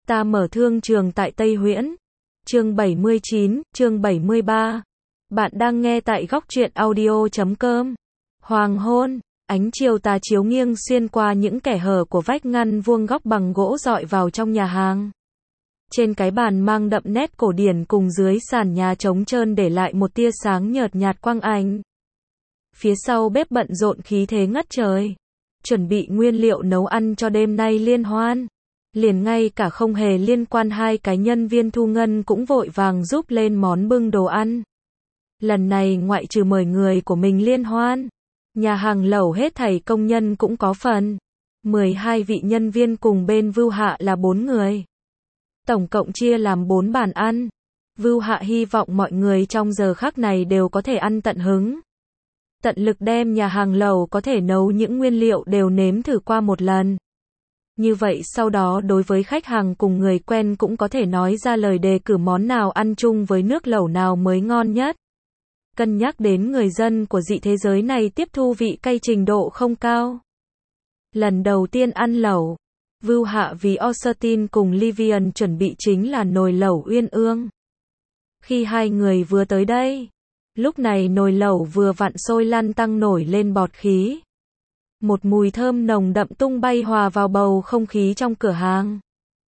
Ta mở thương trường tại Tây Huyễn. Chương 79, chương 73. Bạn đang nghe tại góc truyện audio.com. Hoàng hôn, ánh chiều tà chiếu nghiêng xuyên qua những kẽ hở của vách ngăn vuông góc bằng gỗ dọi vào trong nhà hàng. Trên cái bàn mang đậm nét cổ điển cùng dưới sàn nhà trống trơn để lại một tia sáng nhợt nhạt quang ảnh. Phía sau bếp bận rộn khí thế ngất trời. Chuẩn bị nguyên liệu nấu ăn cho đêm nay liên hoan. Liền ngay cả không hề liên quan hai cái nhân viên thu ngân cũng vội vàng giúp lên món bưng đồ ăn. Lần này ngoại trừ mời người của mình liên hoan, nhà hàng lẩu hết thảy công nhân cũng có phần. 12 vị nhân viên cùng bên Vưu Hạ là 4 người. Tổng cộng chia làm 4 bàn ăn. Vưu Hạ hy vọng mọi người trong giờ khắc này đều có thể ăn tận hứng. Tận lực đem nhà hàng lẩu có thể nấu những nguyên liệu đều nếm thử qua một lần. Như vậy sau đó đối với khách hàng cùng người quen cũng có thể nói ra lời đề cử món nào ăn chung với nước lẩu nào mới ngon nhất. Cân nhắc đến người dân của dị thế giới này tiếp thu vị cay trình độ không cao. Lần đầu tiên ăn lẩu, Vưu Hạ vì Austin cùng Livian chuẩn bị chính là nồi lẩu uyên ương. Khi hai người vừa tới đây, lúc này nồi lẩu vừa vặn sôi lăn tăng nổi lên bọt khí. Một mùi thơm nồng đậm tung bay hòa vào bầu không khí trong cửa hàng.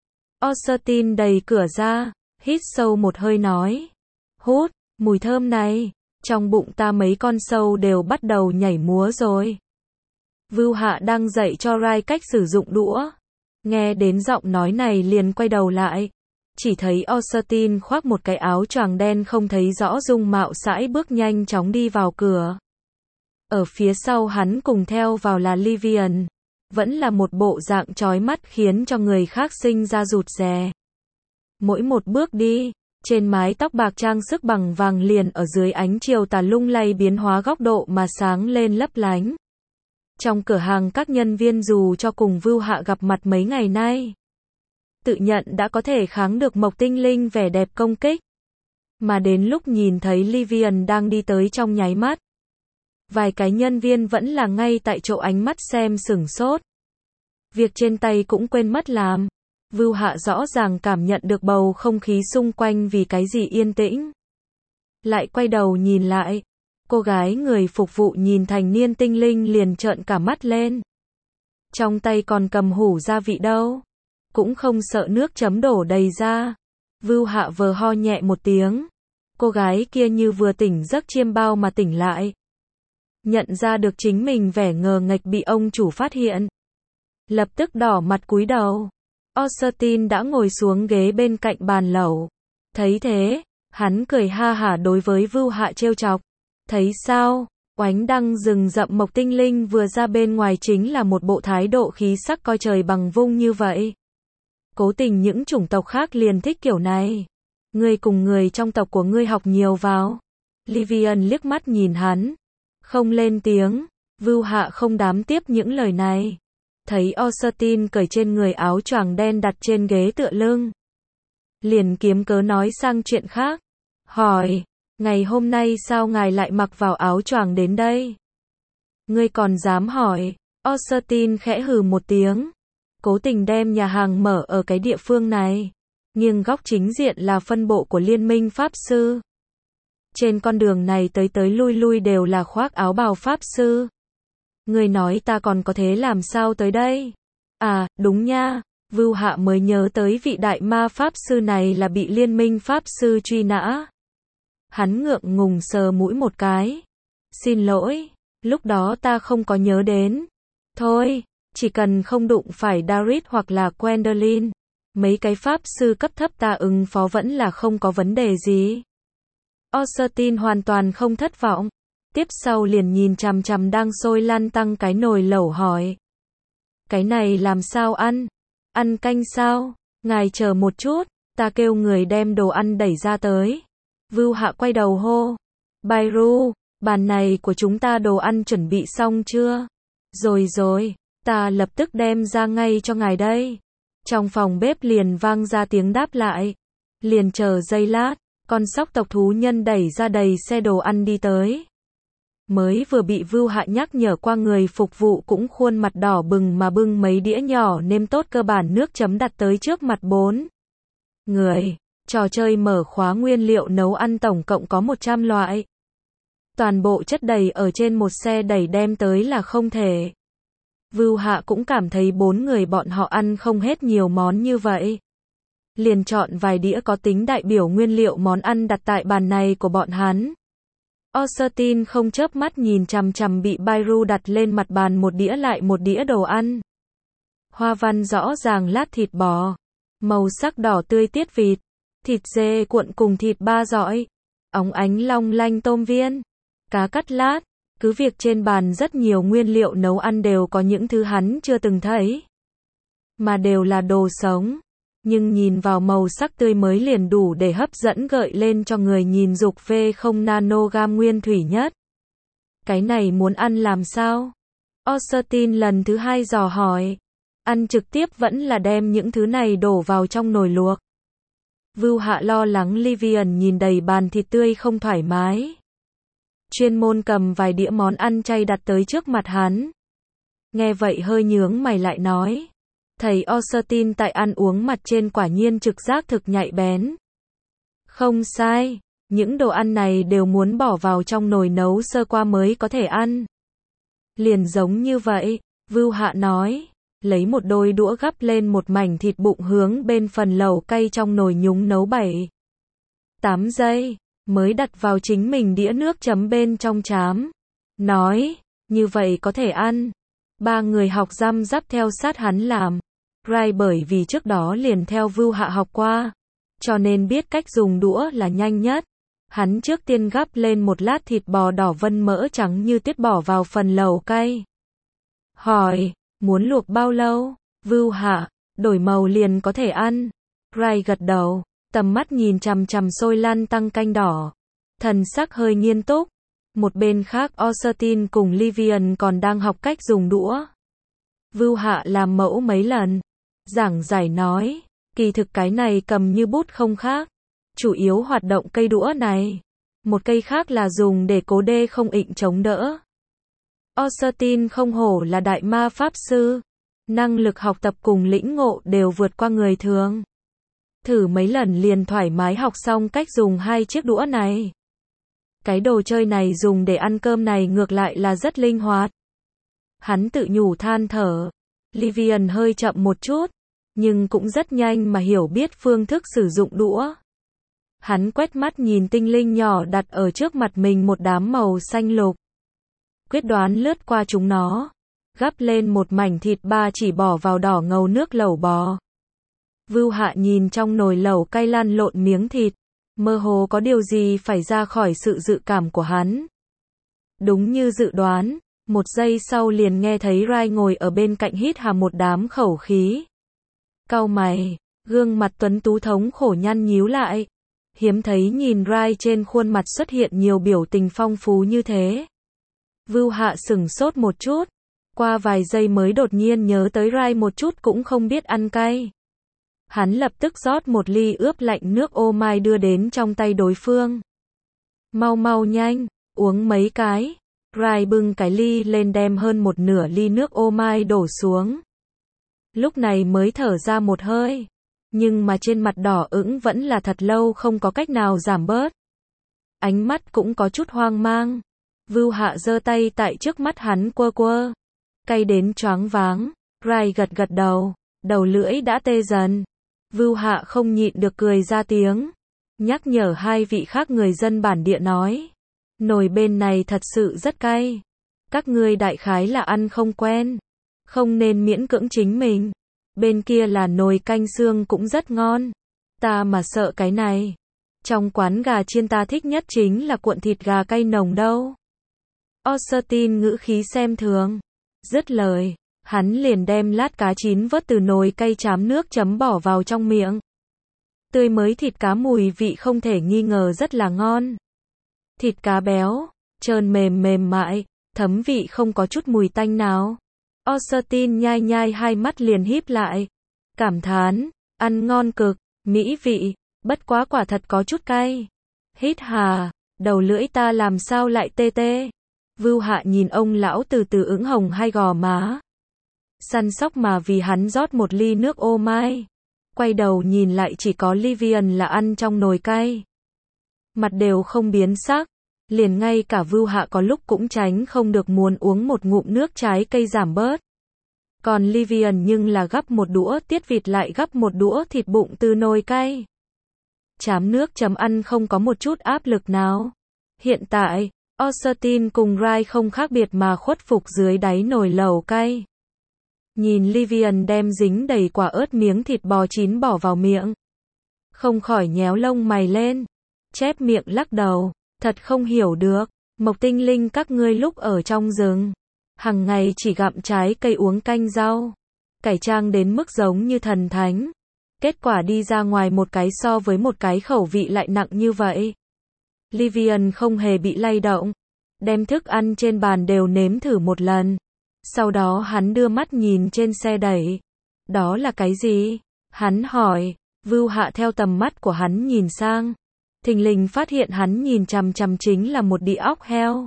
Austin đẩy cửa ra, hít sâu một hơi nói. Hút, mùi thơm này, trong bụng ta mấy con sâu đều bắt đầu nhảy múa rồi. Vưu Hạ đang dạy cho Rai cách sử dụng đũa. Nghe đến giọng nói này liền quay đầu lại. Chỉ thấy Austin khoác một cái áo choàng đen không thấy rõ dung mạo sải bước nhanh chóng đi vào cửa. Ở phía sau hắn cùng theo vào là Livian. Vẫn là một bộ dạng chói mắt khiến cho người khác sinh ra rụt rè. Mỗi một bước đi, trên mái tóc bạc trang sức bằng vàng liền ở dưới ánh chiều tà lung lay biến hóa góc độ mà sáng lên lấp lánh. Trong cửa hàng các nhân viên dù cho cùng Vưu Hạ gặp mặt mấy ngày nay, tự nhận đã có thể kháng được Mộc Tinh Linh vẻ đẹp công kích. Mà đến lúc nhìn thấy Livian đang đi tới trong nháy mắt, vài cái nhân viên vẫn là ngay tại chỗ ánh mắt xem sửng sốt. Việc trên tay cũng quên mất làm. Vưu Hạ rõ ràng cảm nhận được bầu không khí xung quanh vì cái gì yên tĩnh. Lại quay đầu nhìn lại. Cô gái người phục vụ nhìn thành niên tinh linh liền trợn cả mắt lên. Trong tay còn cầm hũ gia vị đâu. Cũng không sợ nước chấm đổ đầy ra. Vưu Hạ vờ ho nhẹ một tiếng. Cô gái kia như vừa tỉnh giấc chiêm bao mà tỉnh lại. Nhận ra được chính mình vẻ ngờ nghệch bị ông chủ phát hiện. Lập tức đỏ mặt cúi đầu. Austin đã ngồi xuống ghế bên cạnh bàn lẩu. Thấy thế, hắn cười ha hả đối với Vưu Hạ trêu chọc. Thấy sao, oánh đăng rừng rậm Mộc Tinh Linh vừa ra bên ngoài chính là một bộ thái độ khí sắc coi trời bằng vung như vậy. Cố tình những chủng tộc khác liền thích kiểu này. Ngươi cùng người trong tộc của ngươi học nhiều vào. Livian liếc mắt nhìn hắn. Không lên tiếng, Vưu Hạ không đám tiếp những lời này. Thấy Austin cởi trên người áo choàng đen đặt trên ghế tựa lưng. Liền kiếm cớ nói sang chuyện khác. Hỏi, ngày hôm nay sao ngài lại mặc vào áo choàng đến đây? Ngươi còn dám hỏi? Austin khẽ hừ một tiếng. Cố tình đem nhà hàng mở ở cái địa phương này. Nghiêng góc chính diện là phân bộ của Liên minh Pháp Sư. Trên con đường này tới tới lui lui đều là khoác áo bào Pháp Sư. Người nói ta còn có thế làm sao tới đây? À, đúng nha, Vưu Hạ mới nhớ tới vị đại ma Pháp Sư này là bị Liên minh Pháp Sư truy nã. Hắn ngượng ngùng sờ mũi một cái. Xin lỗi, lúc đó ta không có nhớ đến. Thôi, chỉ cần không đụng phải Darit hoặc là Gwendolyn, mấy cái Pháp Sư cấp thấp ta ứng phó vẫn là không có vấn đề gì. Austin hoàn toàn không thất vọng. Tiếp sau liền nhìn chằm chằm đang sôi lăn tăng cái nồi lẩu hỏi. Cái này làm sao ăn? Ăn canh sao? Ngài chờ một chút, ta kêu người đem đồ ăn đẩy ra tới. Vưu Hạ quay đầu hô. Bairu, bàn này của chúng ta đồ ăn chuẩn bị xong chưa? Rồi rồi, ta lập tức đem ra ngay cho ngài đây. Trong phòng bếp liền vang ra tiếng đáp lại. Liền chờ giây lát, con sóc tộc thú nhân đẩy ra đầy xe đồ ăn đi tới. Mới vừa bị Vưu Hạ nhắc nhở qua, người phục vụ cũng khuôn mặt đỏ bừng mà bưng mấy đĩa nhỏ nêm tốt cơ bản nước chấm đặt tới trước mặt 4 người. Trò chơi mở khóa nguyên liệu nấu ăn tổng cộng có 100 loại. Toàn bộ chất đầy ở trên một xe đẩy đem tới là không thể. Vưu Hạ cũng cảm thấy 4 người bọn họ ăn không hết nhiều món như vậy. Liền chọn vài đĩa có tính đại biểu nguyên liệu món ăn đặt tại bàn này của bọn hắn. Austin không chớp mắt nhìn chằm chằm bị Bairu đặt lên mặt bàn một đĩa lại một đĩa đồ ăn. Hoa văn rõ ràng lát thịt bò, màu sắc đỏ tươi tiết vịt, thịt dê cuộn cùng thịt ba dọi, óng ánh long lanh tôm viên, cá cắt lát. Cứ việc trên bàn rất nhiều nguyên liệu nấu ăn đều có những thứ hắn chưa từng thấy, mà đều là đồ sống. Nhưng nhìn vào màu sắc tươi mới liền đủ để hấp dẫn gợi lên cho người nhìn dục phê không nanogam nguyên thủy nhất. Cái này muốn ăn làm sao? Austin lần thứ 2 dò hỏi. Ăn trực tiếp vẫn là đem những thứ này đổ vào trong nồi luộc. Vưu Hạ lo lắng Livian nhìn đầy bàn thịt tươi không thoải mái. Chuyên môn cầm vài đĩa món ăn chay đặt tới trước mặt hắn. Nghe vậy hơi nhướng mày lại nói. Thầy Austin tại ăn uống mặt trên quả nhiên trực giác thực nhạy bén. Không sai, những đồ ăn này đều muốn bỏ vào trong nồi nấu sơ qua mới có thể ăn. Liền giống như vậy, Vưu Hạ nói, lấy một đôi đũa gắp lên một mảnh thịt bụng hướng bên phần lẩu cay trong nồi nhúng nấu 7-8 giây, mới đặt vào chính mình đĩa nước chấm bên trong chám. Nói, như vậy có thể ăn. 3 người học răm rắp theo sát hắn làm. Rai bởi vì trước đó liền theo Vưu Hạ học qua, cho nên biết cách dùng đũa là nhanh nhất. Hắn trước tiên gắp lên một lát thịt bò đỏ vân mỡ trắng như tuyết bỏ vào phần lẩu cay. Hỏi, muốn luộc bao lâu? Vưu Hạ, đổi màu liền có thể ăn. Rai gật đầu, tầm mắt nhìn chằm chằm sôi lăn tăng canh đỏ. Thần sắc hơi nghiêm túc. Một bên khác Austin cùng Livian còn đang học cách dùng đũa. Vưu Hạ làm mẫu mấy lần. Giảng giải nói, kỳ thực cái này cầm như bút không khác. Chủ yếu hoạt động cây đũa này. Một cây khác là dùng để cố đê không ịnh chống đỡ. Austin không hổ là đại ma pháp sư. Năng lực học tập cùng lĩnh ngộ đều vượt qua người thường. Thử mấy lần liền thoải mái học xong cách dùng 2 chiếc đũa này. Cái đồ chơi này dùng để ăn cơm này ngược lại là rất linh hoạt. Hắn tự nhủ than thở. Livian hơi chậm một chút, nhưng cũng rất nhanh mà hiểu biết phương thức sử dụng đũa. Hắn quét mắt nhìn tinh linh nhỏ đặt ở trước mặt mình một đám màu xanh lục. Quyết đoán lướt qua chúng nó, gắp lên một mảnh thịt ba chỉ bỏ vào đỏ ngầu nước lẩu bò. Vưu Hạ nhìn trong nồi lẩu cay lăn lộn miếng thịt, mơ hồ có điều gì phải ra khỏi sự dự cảm của hắn. Đúng như dự đoán, một giây sau liền nghe thấy Rai ngồi ở bên cạnh hít hà một đám khẩu khí. Cau mày, gương mặt tuấn tú thống khổ nhăn nhíu lại. Hiếm thấy nhìn Rai trên khuôn mặt xuất hiện nhiều biểu tình phong phú như thế. Vưu Hạ sửng sốt một chút, qua vài giây mới đột nhiên nhớ tới Rai một chút cũng không biết ăn cay. Hắn lập tức rót một ly ướp lạnh nước ô mai đưa đến trong tay đối phương. Mau mau nhanh, uống mấy cái. Rai bưng cái ly lên đem hơn một nửa ly nước ô mai đổ xuống. Lúc này mới thở ra một hơi. Nhưng mà trên mặt đỏ ửng vẫn là thật lâu không có cách nào giảm bớt. Ánh mắt cũng có chút hoang mang. Vưu Hạ giơ tay tại trước mắt hắn quơ quơ. Cay đến choáng váng. Rai gật gật đầu. Đầu lưỡi đã tê dần. Vưu Hạ không nhịn được cười ra tiếng. Nhắc nhở 2 vị khác người dân bản địa nói. Nồi bên này thật sự rất cay. Các ngươi đại khái là ăn không quen. Không nên miễn cưỡng chính mình. Bên kia là nồi canh xương cũng rất ngon. Ta mà sợ cái này. Trong quán gà chiên ta thích nhất chính là cuộn thịt gà cay nồng đâu. Austin ngữ khí xem thường. Dứt lời, hắn liền đem lát cá chín vớt từ nồi cay chám nước chấm bỏ vào trong miệng. Tươi mới thịt cá mùi vị không thể nghi ngờ rất là ngon. Thịt cá béo, trơn mềm mềm mại, thấm vị không có chút mùi tanh nào. Austin nhai nhai 2 mắt liền híp lại. Cảm thán, ăn ngon cực, mỹ vị, bất quá quả thật có chút cay. Hít hà, đầu lưỡi ta làm sao lại tê tê. Vưu Hạ nhìn ông lão từ từ ửng hồng hai gò má. Săn sóc mà vì hắn rót một ly nước ô mai. Quay đầu nhìn lại chỉ có Livian là ăn trong nồi cay. Mặt đều không biến sắc. Liền ngay cả Vưu Hạ có lúc cũng tránh không được muốn uống một ngụm nước trái cây giảm bớt. Còn Livian nhưng là gắp một đũa tiết vịt lại gắp một đũa thịt bụng từ nồi cay. Chám nước chấm ăn không có một chút áp lực nào. Hiện tại, Austin cùng Rai không khác biệt mà khuất phục dưới đáy nồi lẩu cay. Nhìn Livian đem dính đầy quả ớt miếng thịt bò chín bỏ vào miệng. Không khỏi nhéo lông mày lên. Chép miệng lắc đầu. Thật không hiểu được. Mộc Tinh Linh các ngươi lúc ở trong rừng. Hằng ngày chỉ gặm trái cây uống canh rau. Cải trang đến mức giống như thần thánh. Kết quả đi ra ngoài một cái so với một cái khẩu vị lại nặng như vậy. Livian không hề bị lay động. Đem thức ăn trên bàn đều nếm thử một lần. Sau đó hắn đưa mắt nhìn trên xe đẩy. Đó là cái gì? Hắn hỏi. Vưu Hạ theo tầm mắt của hắn nhìn sang. Thình lình phát hiện hắn nhìn chằm chằm chính là một đĩa óc heo.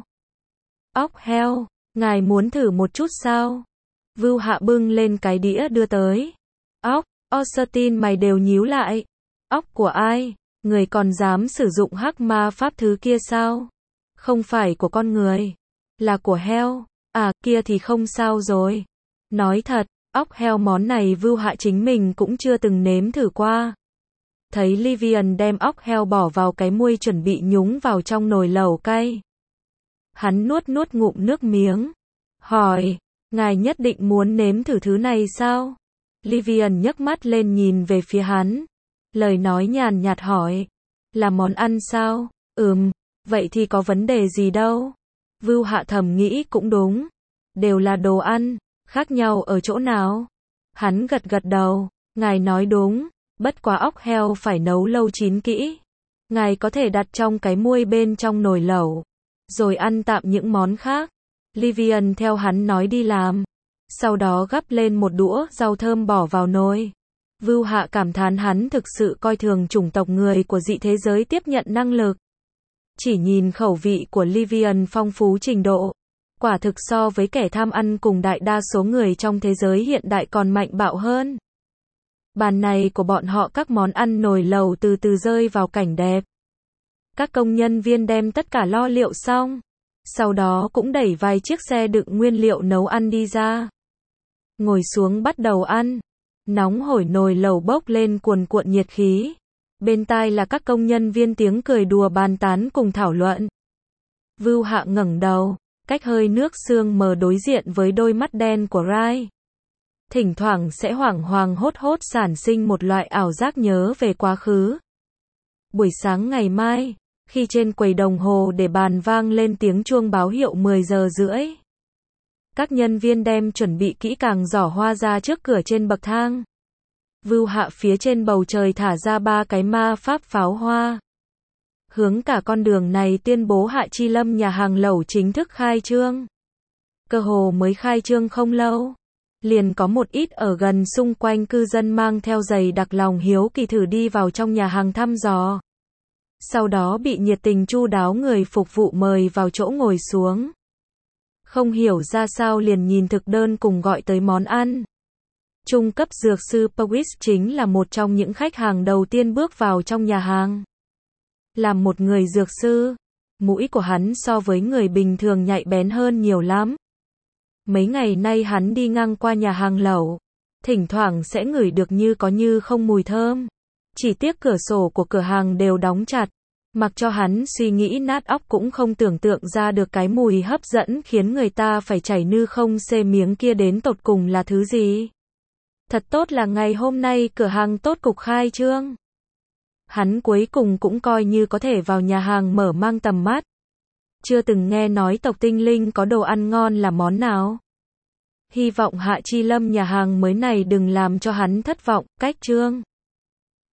Óc heo, ngài muốn thử một chút sao? Vưu Hạ bưng lên cái đĩa đưa tới. Óc, Austin mày đều nhíu lại. Óc của ai? Người còn dám sử dụng hắc ma pháp thứ kia sao? Không phải của con người. Là của heo. À, kia thì không sao rồi. Nói thật, óc heo món này Vưu Hạ chính mình cũng chưa từng nếm thử qua. Thấy Livian đem óc heo bỏ vào cái muôi chuẩn bị nhúng vào trong nồi lẩu cay. Hắn nuốt ngụm nước miếng. Hỏi, ngài nhất định muốn nếm thử thứ này sao? Livian nhấc mắt lên nhìn về phía hắn. Lời nói nhàn nhạt hỏi. Là món ăn sao? Vậy thì có vấn đề gì đâu. Vưu Hạ thầm nghĩ cũng đúng. Đều là đồ ăn, khác nhau ở chỗ nào? Hắn gật đầu. Ngài nói đúng. Bất quá óc heo phải nấu lâu chín kỹ. Ngài có thể đặt trong cái muôi bên trong nồi lẩu. Rồi ăn tạm những món khác. Livian theo hắn nói đi làm. Sau đó gắp lên một đũa rau thơm bỏ vào nồi. Vưu Hạ cảm thán hắn thực sự coi thường chủng tộc người của dị thế giới tiếp nhận năng lực. Chỉ nhìn khẩu vị của Livian phong phú trình độ. Quả thực so với kẻ tham ăn cùng đại đa số người trong thế giới hiện đại còn mạnh bạo hơn. Bàn này của bọn họ các món ăn nồi lẩu từ từ rơi vào cảnh đẹp. Các công nhân viên đem tất cả lo liệu xong. Sau đó cũng đẩy vài chiếc xe đựng nguyên liệu nấu ăn đi ra. Ngồi xuống bắt đầu ăn. Nóng hổi nồi lẩu bốc lên cuồn cuộn nhiệt khí. Bên tai là các công nhân viên tiếng cười đùa bàn tán cùng thảo luận. Vưu Hạ ngẩng đầu, cách hơi nước sương mờ đối diện với đôi mắt đen của Rai. Thỉnh thoảng sẽ hoảng hoàng hốt sản sinh một loại ảo giác nhớ về quá khứ. Buổi sáng ngày mai, khi trên quầy đồng hồ để bàn vang lên tiếng chuông báo hiệu 10 giờ rưỡi. Các nhân viên đem chuẩn bị kỹ càng giỏ hoa ra trước cửa trên bậc thang. Vưu Hạ phía trên bầu trời thả ra 3 cái ma pháp pháo hoa. Hướng cả con đường này tuyên bố Hạ Chi Lâm nhà hàng lẩu chính thức khai trương. Cơ hồ mới khai trương không lâu. Liền có một ít ở gần xung quanh cư dân mang theo giày đặc lòng hiếu kỳ thử đi vào trong nhà hàng thăm dò. Sau đó bị nhiệt tình chu đáo người phục vụ mời vào chỗ ngồi xuống. Không hiểu ra sao liền nhìn thực đơn cùng gọi tới món ăn. Trung cấp dược sư Powys chính là một trong những khách hàng đầu tiên bước vào trong nhà hàng. Làm một người dược sư, mũi của hắn so với người bình thường nhạy bén hơn nhiều lắm. Mấy ngày nay hắn đi ngang qua nhà hàng lẩu, thỉnh thoảng sẽ ngửi được như có như không mùi thơm. Chỉ tiếc cửa sổ của cửa hàng đều đóng chặt, mặc cho hắn suy nghĩ nát óc cũng không tưởng tượng ra được cái mùi hấp dẫn khiến người ta phải chảy nư không xê miếng kia đến tột cùng là thứ gì. Thật tốt là ngày hôm nay cửa hàng tốt cục khai trương. Hắn cuối cùng cũng coi như có thể vào nhà hàng mở mang tầm mắt. Chưa từng nghe nói tộc tinh linh có đồ ăn ngon là món nào. Hy vọng Hạ Chi Lâm nhà hàng mới này đừng làm cho hắn thất vọng. Cách chương